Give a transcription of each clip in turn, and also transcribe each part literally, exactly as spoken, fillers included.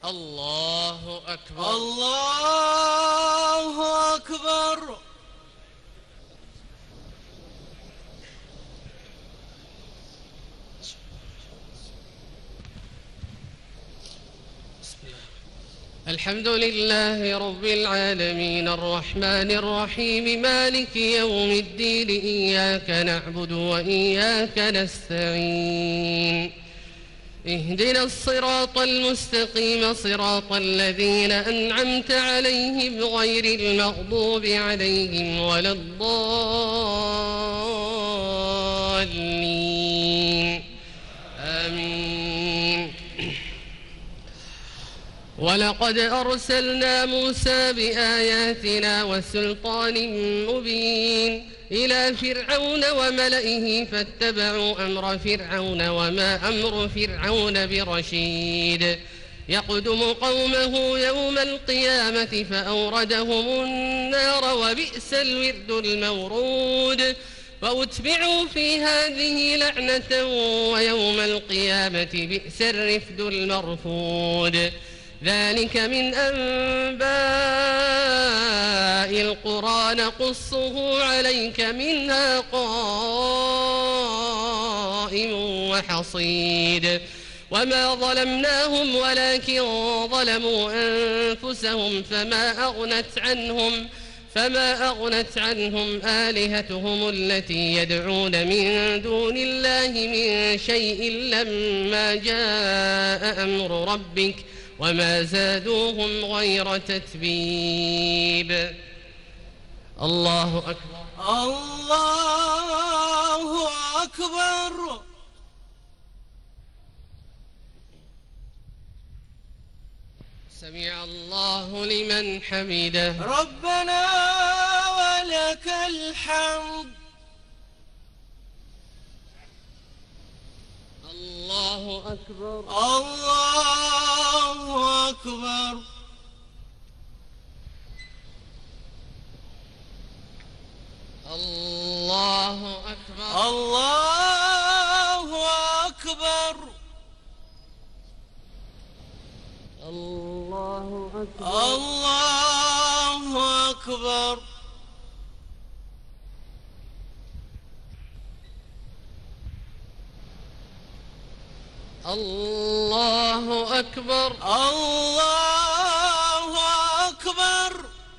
الله أكبر. الله أكبر. الحمد لله رب العالمين الرحمن الرحيم مالك يوم الدين إياك نعبد وإياك نستعين اهدنا الصراط المستقيم صراط الذين أنعمت عليهم غير المغضوب عليهم ولا الضالين آمين. ولقد أرسلنا موسى بآياتنا وسلطان مبين إلى فرعون وملئه فاتبعوا أمر فرعون وما أمر فرعون برشيد يقدم قومه يوم القيامة فأوردهم النار وبئس الورد المورود وأتبعوا في هذه لعنة ويوم القيامة بئس الرفد المرفود ذلك من أنباء القرى نقصه عليك منها قائم وحصيد وما ظلمناهم ولكن ظلموا أنفسهم فما أغنت عنهم فما أغنت عنهم آلهتهم التي يدعون من دون الله من شيء لما جاء أمر ربك وما زادوهم غير تتبيب. الله أكبر. الله أكبر. سمع الله لمن حمده. ربنا ولك الحمد. الله أكبر. الله أكبر. الله أكبر. الله أكبر. الله أكبر. الله أكبر. الله أكبر. الله أكبر.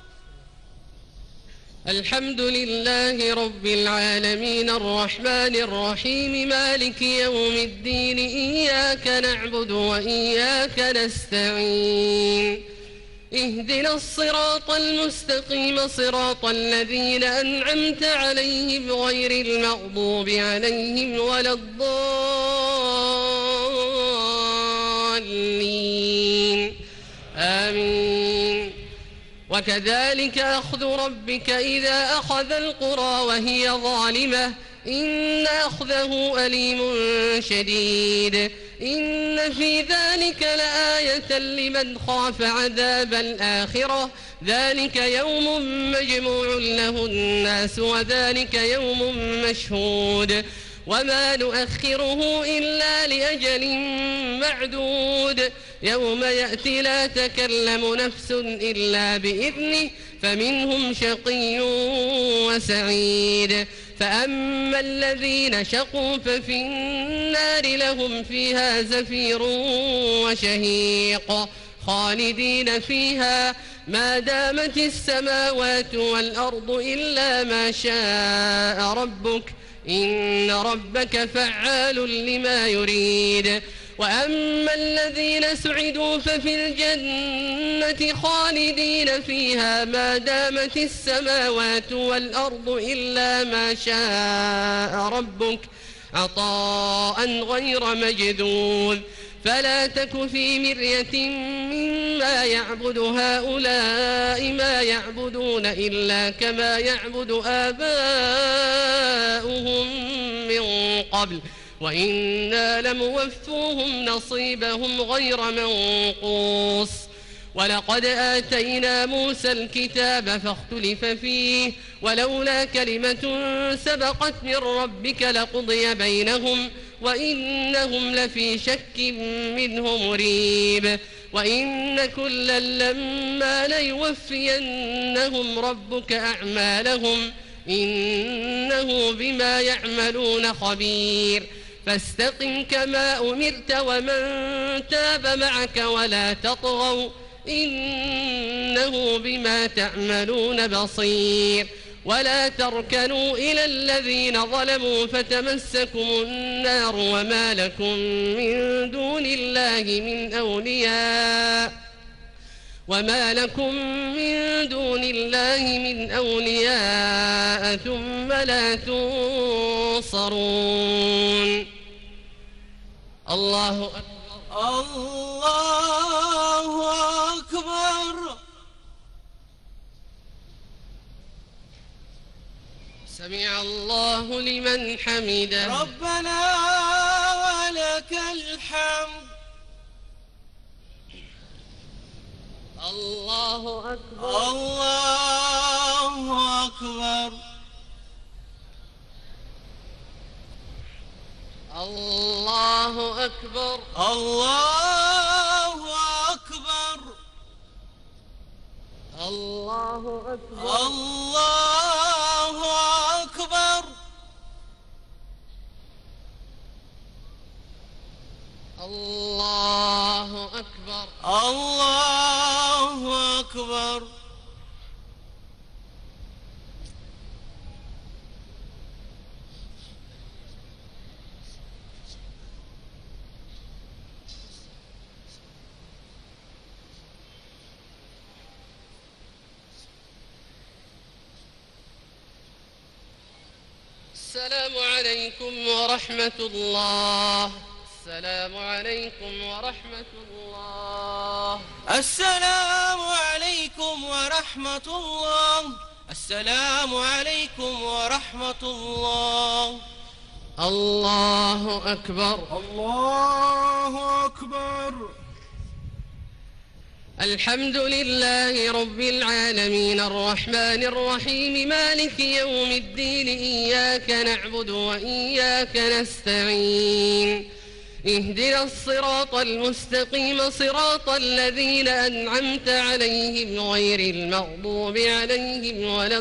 الحمد لله رب العالمين الرحمن الرحيم مالك يوم الدين إياك نعبد وإياك نستعين اهدنا الصراط المستقيم صراط الذين أنعمت عليهم غير المغضوب عليهم ولا الضالين آمين. وكذلك أخذ ربك إذا أخذ القرى وهي ظالمة إن أخذه أليم شديد إن في ذلك لآية لمن خاف عذاب الآخرة ذلك يوم مجموع له الناس وذلك يوم مشهود وما نؤخره إلا لأجل معدود يوم يأتي لا تكلم نفس إلا بإذنه فمنهم شقي وسعيد فأما الذين شقوا ففي النار لهم فيها زفير وشهيق خالدين فيها ما دامت السماوات والأرض إلا ما شاء ربك إن ربك فعال لما يريد وأما الذين سعدوا ففي الجنة خالدين فيها ما دامت السماوات والأرض إلا ما شاء ربك عطاء غير مجذوذ فلا تك في مرية مما يعبد هؤلاء ما يعبدون إلا كما يعبد آباؤهم من قبل وإنا لموفوهم نصيبهم غير منقوص ولقد آتينا موسى الكتاب فاختلف فيه ولولا كلمة سبقت من ربك لقضي بينهم وإنهم لفي شك منه مريب وإن كلا لما ليوفينهم ربك أعمالهم إنه بما يعملون خبير فاستقم كما أمرت ومن تاب معك ولا تطغوا إنه بما تعملون بصير ولا تركنوا إلى الذين ظلموا فتمسكم النار وما لكم من دون الله من أولياء وما لكم من دون الله من أولياء ثم لا تنصرون. الله أكبر. الله أكبر. سمع الله لمن حمده. ربنا ولك الحمد. الله أكبر. الله أكبر. الله أكبر. الله أكبر. الله أكبر. الله أكبر. الله أكبر. الله أكبر. السلام عليكم ورحمة الله. السلام عليكم ورحمة الله. السلام عليكم ورحمة الله. السلام عليكم ورحمة الله. الله أكبر. الله أكبر. الحمد لله رب العالمين الرحمن الرحيم مالك يوم الدين إياك نعبد وإياك نستعين اهدنا الصراط المستقيم صراط الذين أنعمت عليهم غير المغضوب عليهم ولا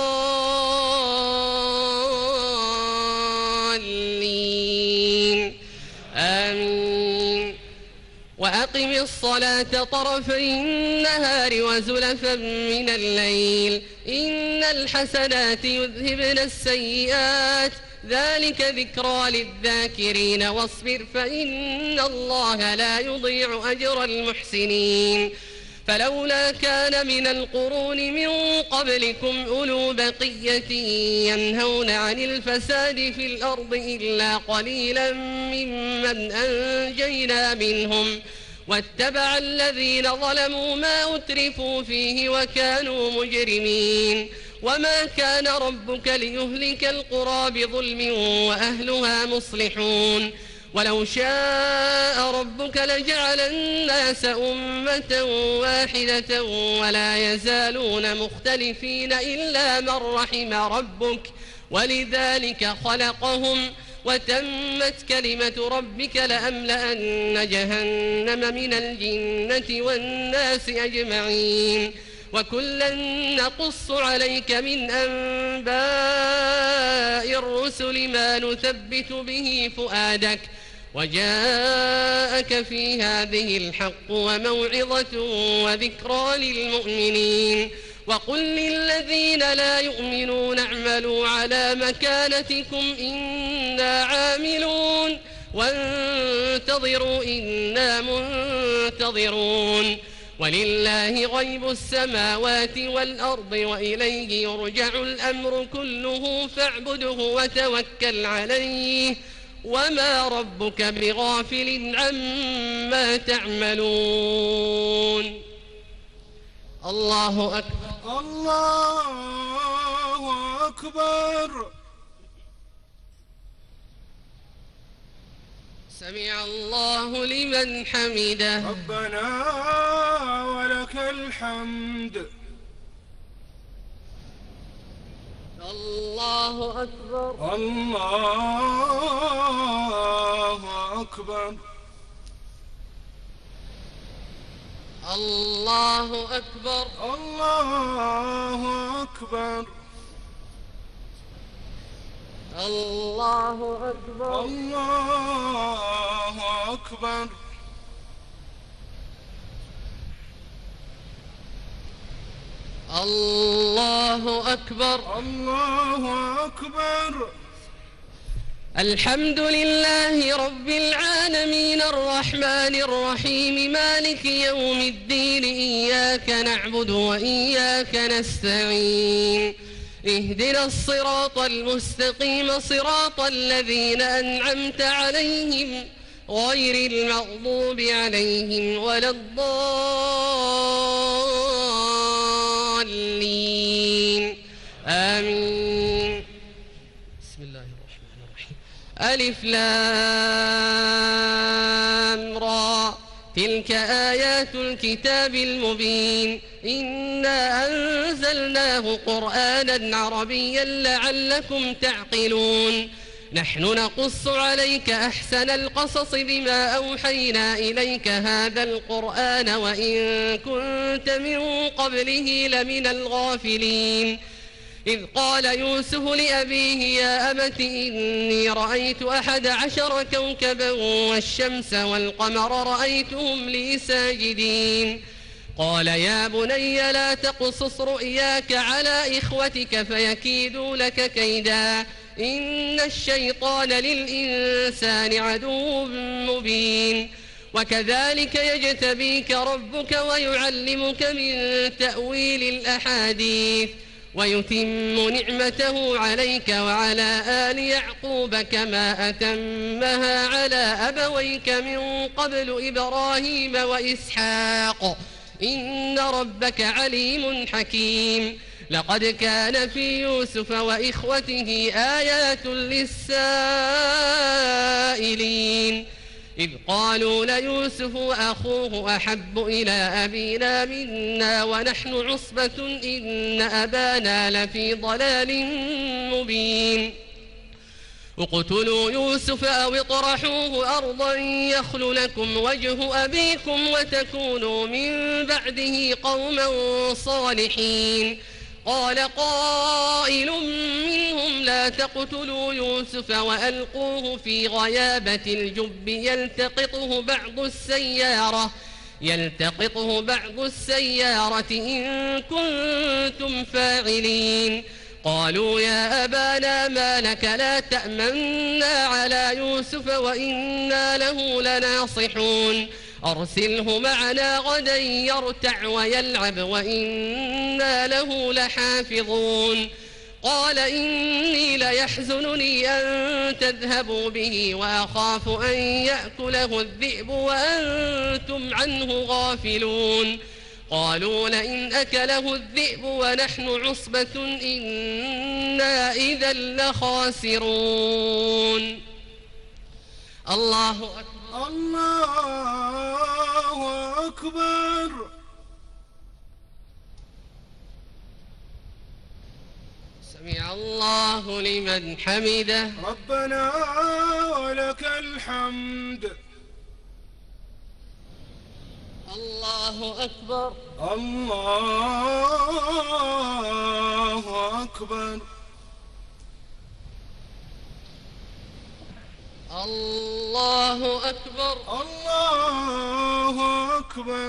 الضالين آمين. وأقم الصلاة طرفي النهار وزلفا من الليل إن الحسنات يذهبن السيئات ذلك ذكرى للذاكرين واصبر فإن الله لا يضيع أجر المحسنين. فلولا كان من القرون من قبلكم أولو بقية ينهون عن الفساد في الأرض إلا قليلا ممن أنجينا منهم واتبع الذين ظلموا ما أترفوا فيه وكانوا مجرمين. وما كان ربك ليهلك القرى بظلم وأهلها مصلحون ولو شاء ربك لجعل الناس أمة واحدة ولا يزالون مختلفين إلا من رحم ربك ولذلك خلقهم وتمت كلمة ربك لأملأن جهنم من الجنة والناس أجمعين. وكلا نقص عليك من أنباء الرسل ما نثبت به فؤادك وجاءك في هذه الحق وموعظة وذكرى للمؤمنين. وقل للذين لا يؤمنون اعملوا على مكانتكم إنا عاملون وانتظروا إنا منتظرون. ولله غيب السماوات والأرض وإليه يرجع الأمر كله فاعبده وتوكل عليه وما ربك بغافل عما تعملون. الله أكبر. الله أكبر. سمع الله لمن حمده. ربنا ولك الحمد. الله أكبر. الله أكبر. الله أكبر. الله أكبر. الله أكبر. الله أكبر. الله أكبر. الله أكبر. الحمد لله رب العالمين الرحمن الرحيم مالك يوم الدين إياك نعبد وإياك نستعين اهدنا الصراط المستقيم صراط الذين أنعمت عليهم غير المغضوب عليهم ولا الضالين آمين. بسم الله الرحمن الرحيم. ألف لام را تلك آيات الكتاب المبين إنا أنزلناه قرآنا عربيا لعلكم تعقلون نحن نقص عليك أحسن القصص بما أوحينا إليك هذا القرآن وإن كنت من قبله لمن الغافلين إذ قال يوسف لأبيه يا أبت إني رأيت أحد عشر كوكبا والشمس والقمر رأيتهم لي ساجدين قال يا بني لا تقصص رؤياك على إخوتك فيكيدوا لك كيدا إن الشيطان للإنسان عدو مبين وكذلك يجتبيك ربك ويعلمك من تأويل الأحاديث ويتم نعمته عليك وعلى آل يعقوب كما أتمها على أبويك من قبل إبراهيم وإسحاق إن ربك عليم حكيم لقد كان في يوسف وإخوته آيات للسائلين إذ قالوا ليوسف وأخوه أحب إلى أبينا منا ونحن عصبة إن أبانا لفي ضلال مبين اقتلوا يوسف أو اطرحوه أرضا يخل لكم وجه أبيكم وتكونوا من بعده قوما صالحين قال قائل منهم لا تقتلوا يوسف وألقوه في غيابة الجب يلتقطه بعض السيارة يلتقطه بعض السيارة إن كنتم فاعلين قالوا يا أبانا ما لك لا تأمنا على يوسف وإنا له لناصحون أرسله معنا غدا يرتع ويلعب وإنا له لحافظون قال إني ليحزنني أن تذهبوا به وأخاف أن يأكله الذئب وأنتم عنه غافلون قالوا لئن أكله الذئب ونحن عصبة إنا إذا لخاسرون. الله أكبر. الله أكبر. سمع الله لمن حمده ربنا ولك الحمد. الله أكبر. الله أكبر. الله أكبر. الله أكبر.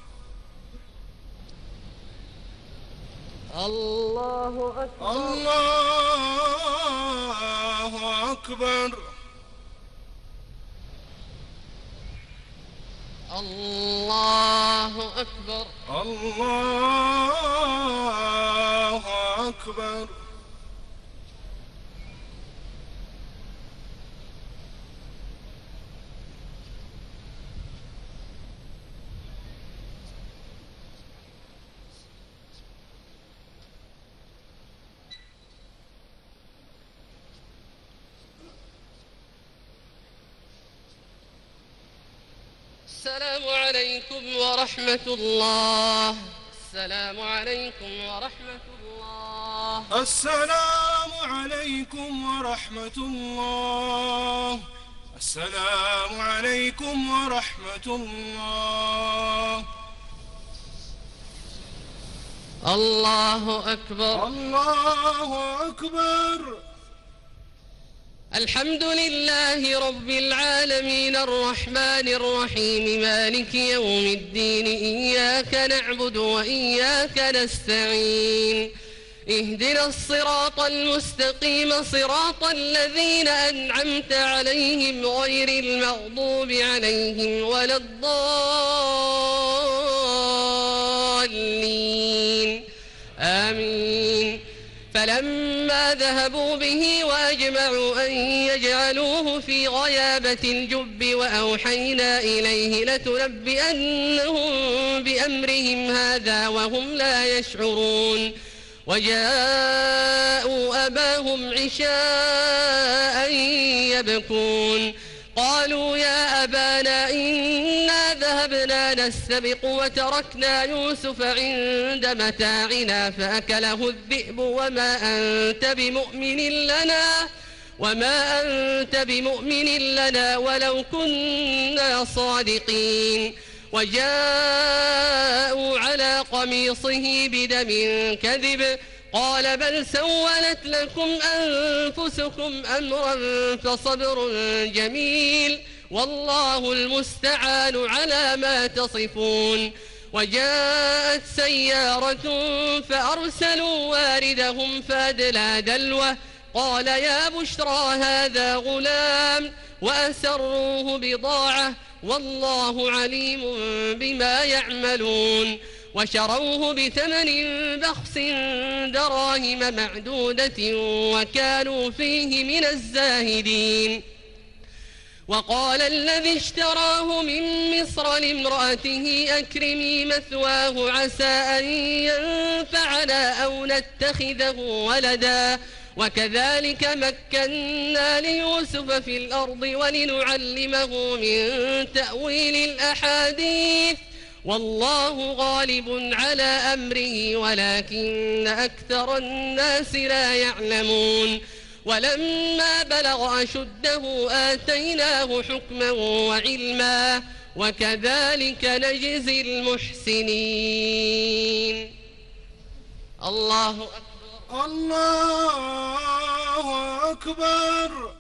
الله أكبر. الله أكبر. الله أكبر. الله أكبر. السلام عليكم ورحمة الله. السلام عليكم ورحمة الله. السلام عليكم ورحمة الله. السلام عليكم ورحمة الله. الله أكبر. الله أكبر. الحمد لله رب العالمين الرحمن الرحيم مالك يوم الدين إياك نعبد وإياك نستعين اهدنا الصراط المستقيم صراط الذين أنعمت عليهم غير المغضوب عليهم ولا الضالين آمين. فلما ذهبوا به وأجمعوا أن يجعلوه في غيابة الجب وأوحينا إليه لتنبئنهم بأمرهم هذا وهم لا يشعرون. وجاءوا أباهم عشاء يبكون قالوا يا أبانا إنا ذهبنا نستبق وتركنا يوسف عند متاعنا فأكله الذئب وما أنت بمؤمن لنا وما أنت بمؤمن لنا ولو كنا صادقين. وجاءوا على قميصه بدم كذب قال بل سولت لكم أنفسكم أمرا فصبر جميل والله المستعان على ما تصفون. وجاءت سيارة فأرسلوا واردهم فأدلى دلوه قال يا بشرى هذا غلام وأسروه بضاعة والله عليم بما يعملون. وشروه بثمن بخس دراهم معدودة وكانوا فيه من الزاهدين. وقال الذي اشتراه من مصر لامرأته أكرمي مثواه عسى أن ينفعنا أو نتخذه ولدا وكذلك مكنا ليوسف في الأرض ولنعلمه من تأويل الأحاديث والله غالب على أمره ولكن أكثر الناس لا يعلمون. ولما بلغ أشده آتيناه حكما وعلما وكذلك نجزي المحسنين. الله أكبر. الله أكبر.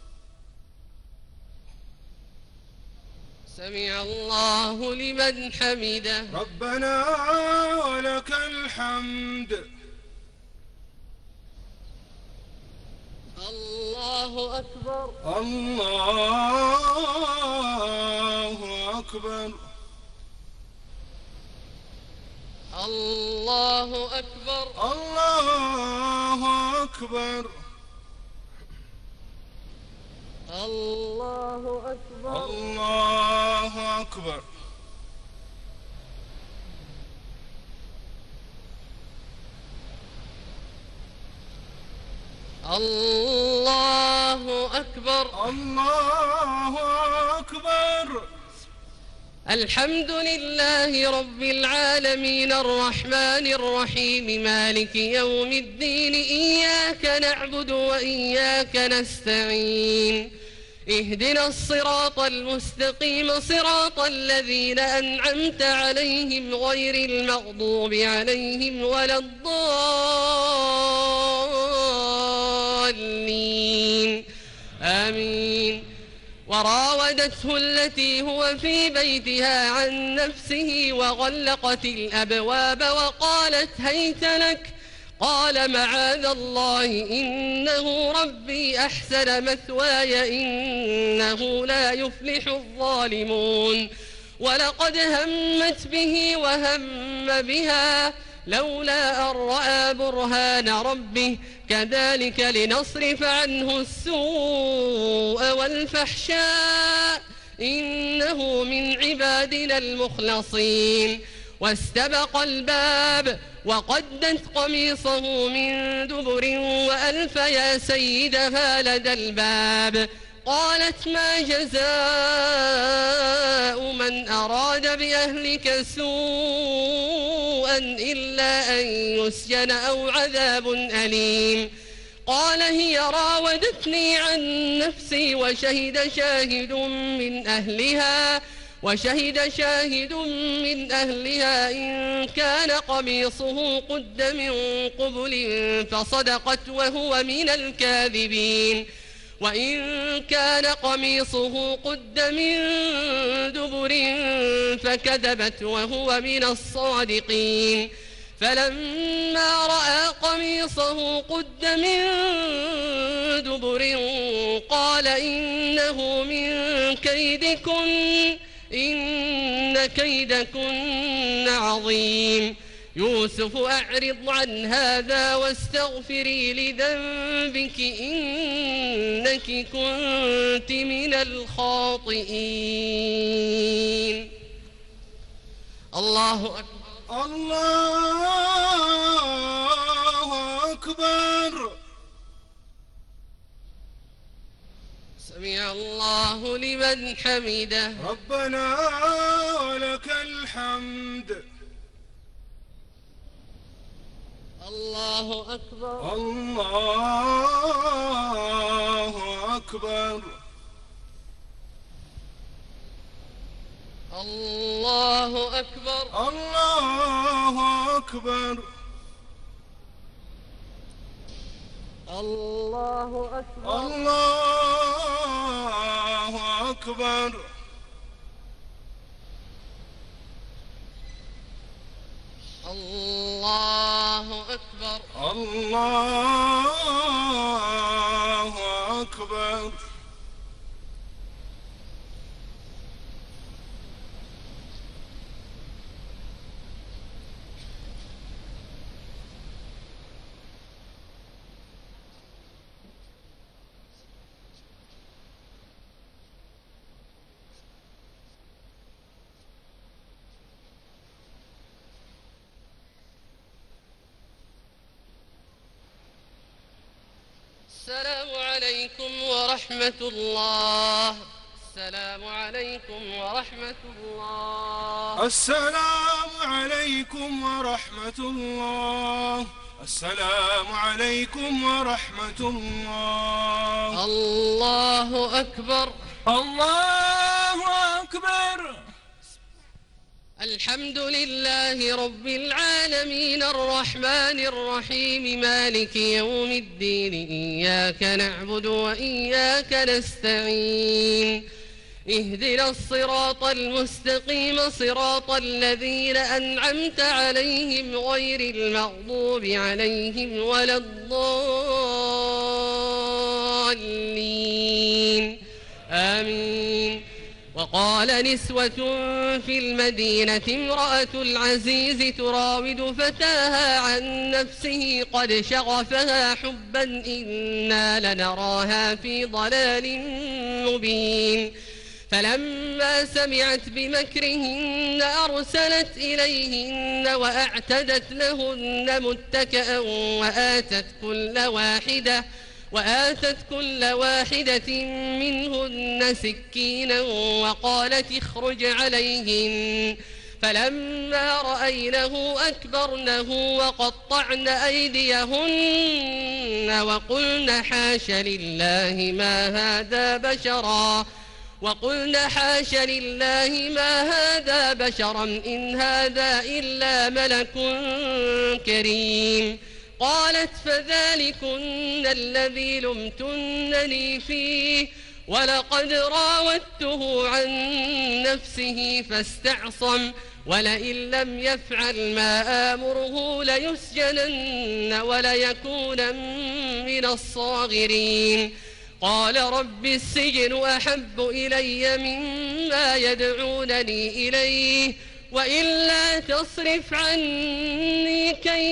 سمع الله لمن حمده. ربنا ولك الحمد. الله أكبر. الله أكبر. الله أكبر. الله أكبر. الله أكبر. الله أكبر. الله أكبر. الله أكبر. الحمد لله رب العالمين الرحمن الرحيم مالك يوم الدين إياك نعبد وإياك نستعين اهدنا الصراط المستقيم صراط الذين أنعمت عليهم غير المغضوب عليهم ولا الضالين آمين. وراودته التي هو في بيتها عن نفسه وغلقت الأبواب وقالت هيت لك قال معاذ الله إنه ربي أحسن مثواي إنه لا يفلح الظالمون. ولقد همت به وهم بها لولا أن رأى برهان ربه كذلك لنصرف عنه السوء والفحشاء إنه من عبادنا المخلصين. واستبق الباب وقدت قميصه من دبر وألف يا سيدها لدى الباب قالت ما جزاء من أراد بأهلك سوءا إلا أن يسجن أو عذاب أليم. قال هي راودتني عن نفسي وشهد شاهد من أهلها وشهد شاهد من أهلها إن كان قميصه قد من قبل فصدقت وهو من الكاذبين وإن كان قميصه قد من دبر فكذبت وهو من الصادقين فلما رأى قميصه قد من دبر قال إنه من كيدكن إن كيدكن عظيم يوسف أعرض عن هذا واستغفري لذنبك إنك كنت من الخاطئين. الله أكبر. الله أكبر. سمع الله لمن حمده. ربنا ولك الحمد. الله أكبر. الله أكبر. الله أكبر. الله أكبر. الله أكبر. الله أكبر. الله أكبر. الله أكبر. السلام عليكم ورحمة الله. السلام عليكم ورحمة الله. السلام عليكم ورحمة الله. السلام عليكم ورحمة الله. الله أكبر. الله أكبر. الحمد لله رب العالمين الرحمن الرحيم مالك يوم الدين إياك نعبد وإياك نستعين اهدنا الصراط المستقيم صراط الذين أنعمت عليهم غير المغضوب عليهم ولا الضالين آمين. وقال نسوة في المدينة امرأة العزيز تراود فتاها عن نفسه قد شغفها حبا إنا لنراها في ضلال مبين فلما سمعت بمكرهن أرسلت إليهن وأعتدت لهن متكئا وآتت كل واحدة وآتت كل واحدة منهن سكينا وقالت اخرج عليهن فلما رأينه أكبرنه وقطعن أيديهن وقلن حاش لله ما هذا بشرا وقلن حاش لله ما هذا بشرا إن هذا إلا ملك كريم. قالت فذلكن الذي لمتنني فيه ولقد راودته عن نفسه فاستعصم ولئن لم يفعل ما آمره ليسجنن وليكون من الصاغرين. قال رب السجن أحب إلي مما يدعونني إليه وإلا تصرف عني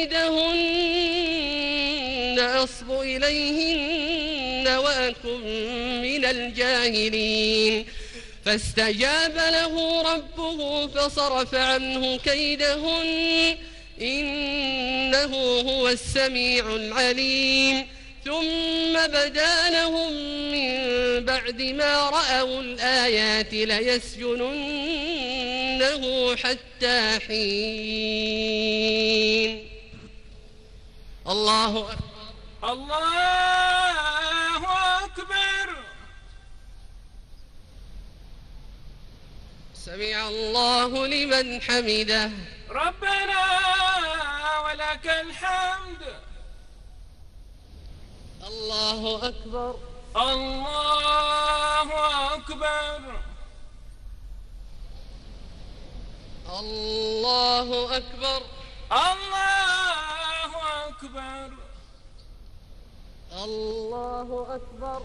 كيدهن أصب إليهن وأكن من الجاهلين. فاستجاب له ربه فصرف عنه كيدهن إنه هو السميع العليم. ثم بدا لهم من بعد ما رأوا الآيات ليسجننه حتى حين. الله أكبر. الله أكبر. سمع الله لمن حمده. ربنا ولك الحمد. الله أكبر. الله أكبر. الله أكبر. الله أكبر. الله أكبر.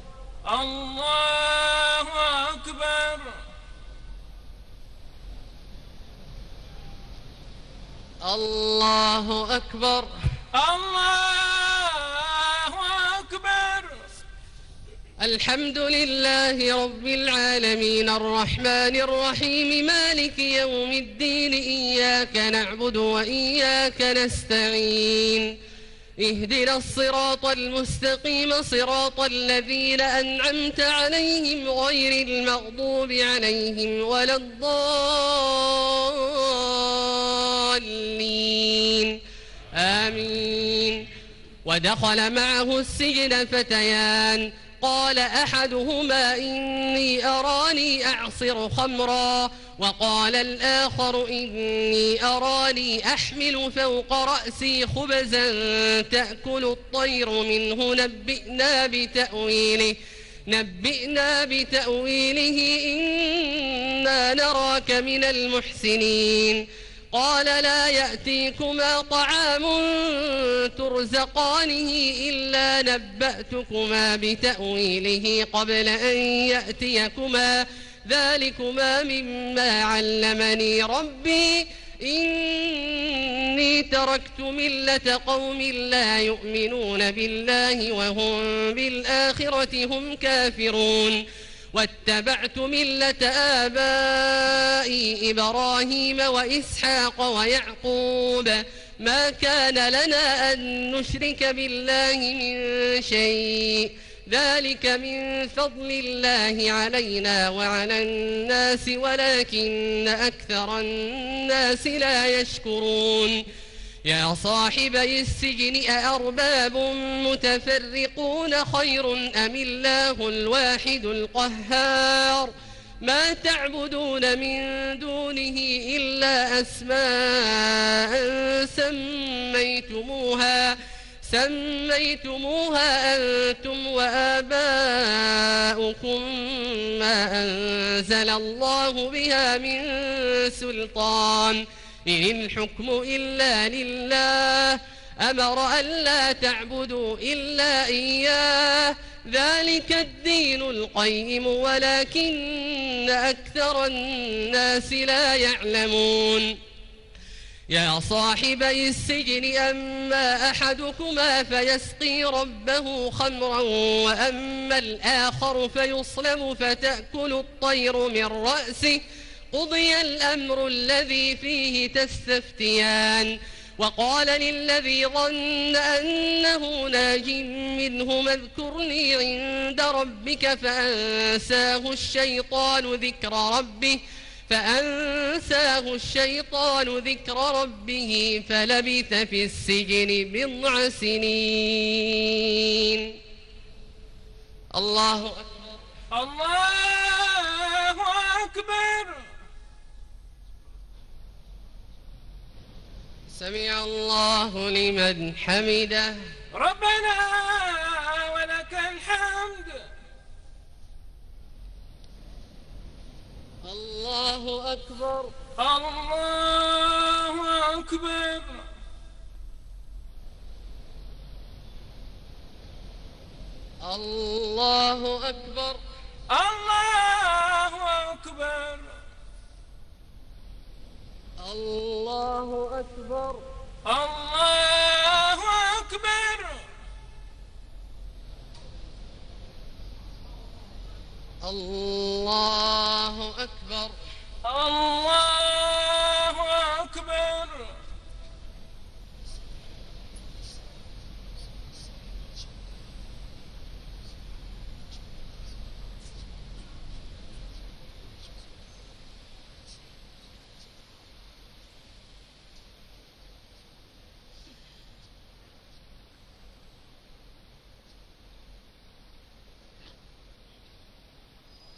الله أكبر. الله أكبر. الله أكبر. الحمد لله رب العالمين الرحمن الرحيم مالك يوم الدين إياك نعبد وإياك نستعين اهدنا الصراط المستقيم صراط الذين أنعمت عليهم غير المغضوب عليهم ولا الضالين آمين. ودخل معه السجن فتيان قال أحدهما إني أراني أعصر خمرا وقال الآخر إني أراني أحمل فوق رأسي خبزا تأكل الطير منه نبئنا بتأويله نبئنا بتأويله إنا نراك من المحسنين. قال لا يأتيكما طعام ترزقانه إلا نبأتكما بتأويله قبل أن يأتيكما ذلكما مما علمني ربي إني تركت ملة قوم لا يؤمنون بالله وهم بالآخرة هم كافرون واتبعت ملة آبائي إبراهيم وإسحاق ويعقوب ما كان لنا أن نشرك بالله من شيء ذلك من فضل الله علينا وعلى الناس ولكن أكثر الناس لا يشكرون. يا صاحبي السجن أأرباب متفرقون خير أم الله الواحد القهار ما تعبدون من دونه إلا أسماء سميتموها سميتموها أنتم وآباؤكم ما أنزل الله بها من سلطان إن الحكم إلا لله أمر ألا تعبدوا إلا إياه ذلك الدين القيم ولكن أكثر الناس لا يعلمون. يا صاحبي السجن أما أحدكما فيسقي ربه خمرا وأما الآخر فيصلب فتأكل الطير من رأسه قضي الأمر الذي فيه تستفتيان. وقال للذي ظن أنه ناج منهما اذكرني عند ربك فأنساه الشيطان ذكر ربه فأنساه الشيطان ذكر ربه فلبث في السجن بضع سنين. الله أكبر. الله أكبر. سمع الله لمن حمده. ربنا ولك الحمد. الله أكبر. الله أكبر. الله أكبر. الله أكبر. الله أكبر. الله أكبر. الله أكبر. الله أكبر.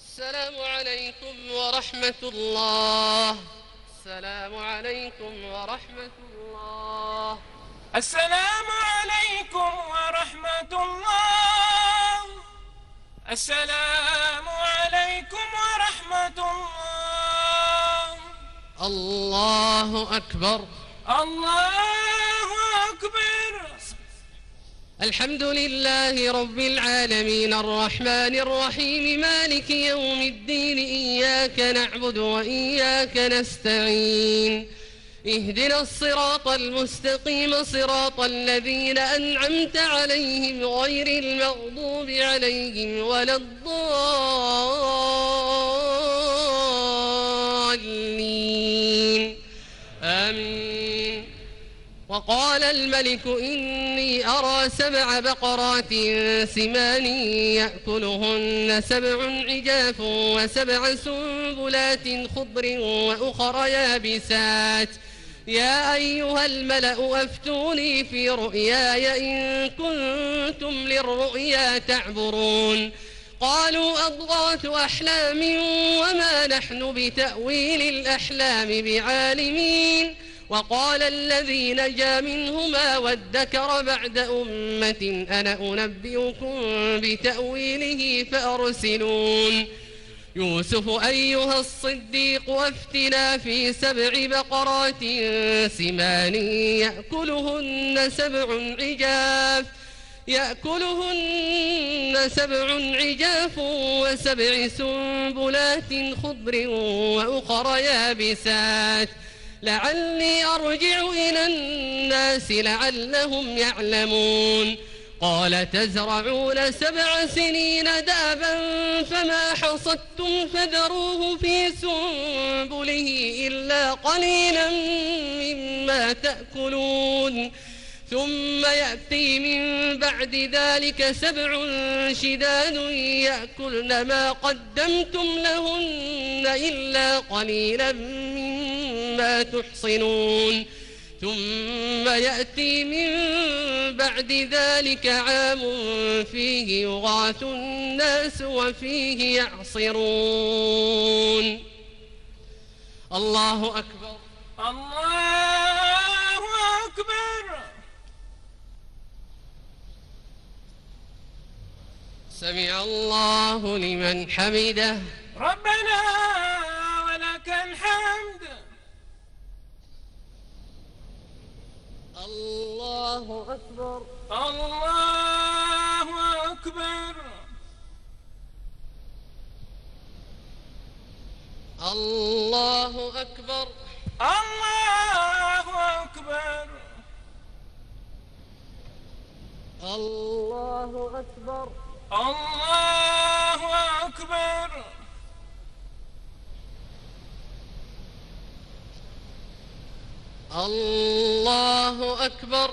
السلام عليكم ورحمة الله. السلام عليكم ورحمة الله. السلام عليكم ورحمة الله. السلام عليكم ورحمة الله. الله أكبر. الله أكبر. الحمد لله رب العالمين الرحمن الرحيم مالك يوم الدين إياك نعبد وإياك نستعين اهدنا الصراط المستقيم صراط الذين أنعمت عليهم غير المغضوب عليهم ولا الضالين آمين. وقال الملك إني أرى سبع بقرات سمان يأكلهن سبع عجاف وسبع سنبلات خضر وأخر يابسات يا أيها الملأ أفتوني في رؤياي إن كنتم للرؤيا تعبرون. قالوا أضغاث أحلام وما نحن بتأويل الأحلام بعالمين. وقال الذي نجا منهما وادكر بعد أمة أنا أنبئكم بتأويله فأرسلون. يوسف أيها الصديق أفتنا في سبع بقرات سمان يأكلهن سبع عجاف يأكلهن سبع عجاف وسبع سنبلات خضر وأخر يابسات لعلي أرجع إلى الناس لعلهم يعلمون. قال تزرعون سبع سنين دابا فما حصدتم فذروه في سنبله إلا قليلا مما تأكلون ثم يأتي من بعد ذلك سبع شداد يأكلن ما قدمتم لهن إلا قليلا مما تحصنون ثم يأتي من بعد ذلك عام فيه يغاث الناس وفيه يعصرون. الله أكبر. الله أكبر. سمع الله لمن حمده. ربنا ولك الحمد. الله أكبر. الله أكبر. الله أكبر. الله أكبر. الله أكبر. الله أكبر. الله أكبر.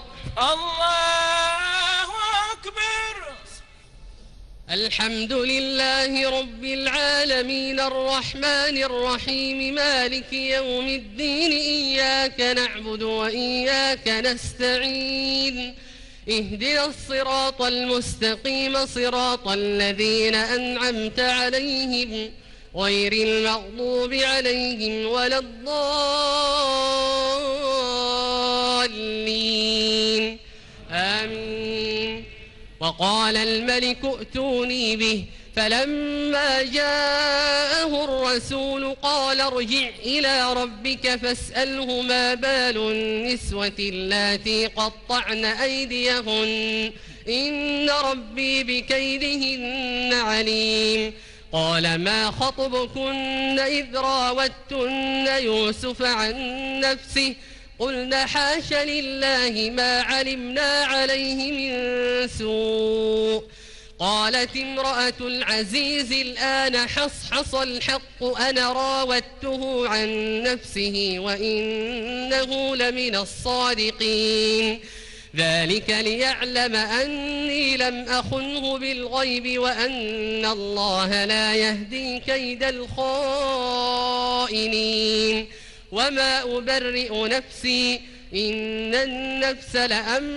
الله أكبر. الحمد لله رب العالمين الرحمن الرحيم مالك يوم الدين إياك نعبد وإياك نستعين اهدنا الصراط المستقيم صراط الذين أنعمت عليهم غير المغضوب عليهم ولا الضالين آمين. وقال الملك ائتوني به فلما جاءه الرسول قال ارجع إلى ربك فاسأله ما بال النسوة اللاتي قطعن أيديهن إن ربي بكيدهن عليم. قال ما خطبكن إذ راوتن يوسف عن نفسه قلنا حاش لله ما علمنا عليه من سوء. قالت امرأة العزيز الآن حصحص الحق أنا راودته عن نفسه وإنه لمن الصادقين. ذلك ليعلم أني لم أخنه بالغيب وأن الله لا يهدي كيد الخائنين. وما أبرئ نفسي إن النفس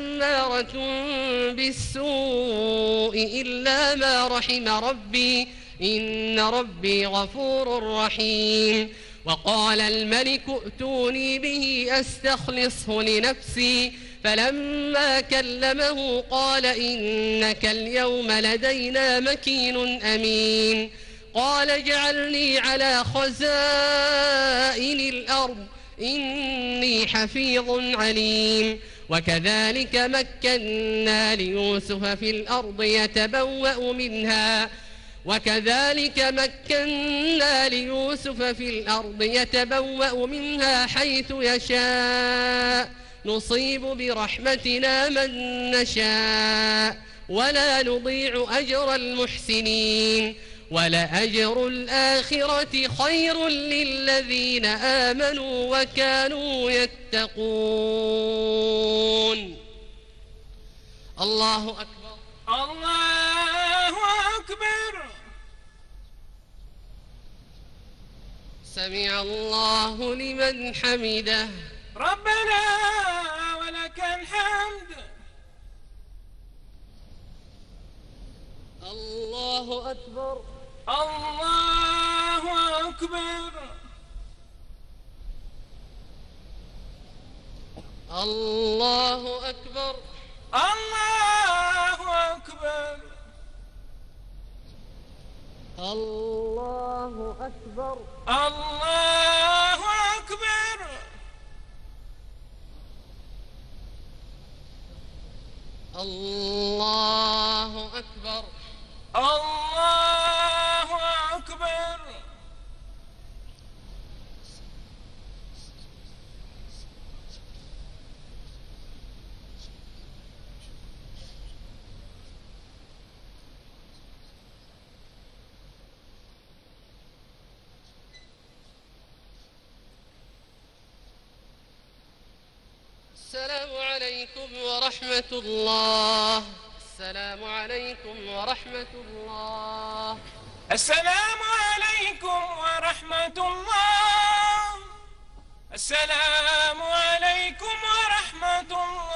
لأمارة بالسوء إلا ما رحم ربي إن ربي غفور رحيم. وقال الملك ائتوني به أستخلصه لنفسي فلما كلمه قال إنك اليوم لدينا مكين أمين. قال اجعلني على خزائن الأرض إني حفيظ عليم. وكذلك مكنا ليوسف في الأرض يتبوأ منها وكذلك مكنا ليوسف في الأرض يتبوأ منها حيث يشاء نصيب برحمتنا من نشاء ولا نضيع أجر المحسنين. ولأجر الآخرة خير للذين آمنوا وكانوا يتقون. الله أكبر. الله أكبر. سمع الله لمن حمده. ربنا ولك الحمد. الله أكبر. الله أكبر. الله أكبر. الله أكبر. الله أكبر. الله أكبر. الله أكبر. الله أكبر. السلام عليكم ورحمة الله. السلام عليكم ورحمة الله. السلام عليكم ورحمة الله. السلام عليكم ورحمة الله.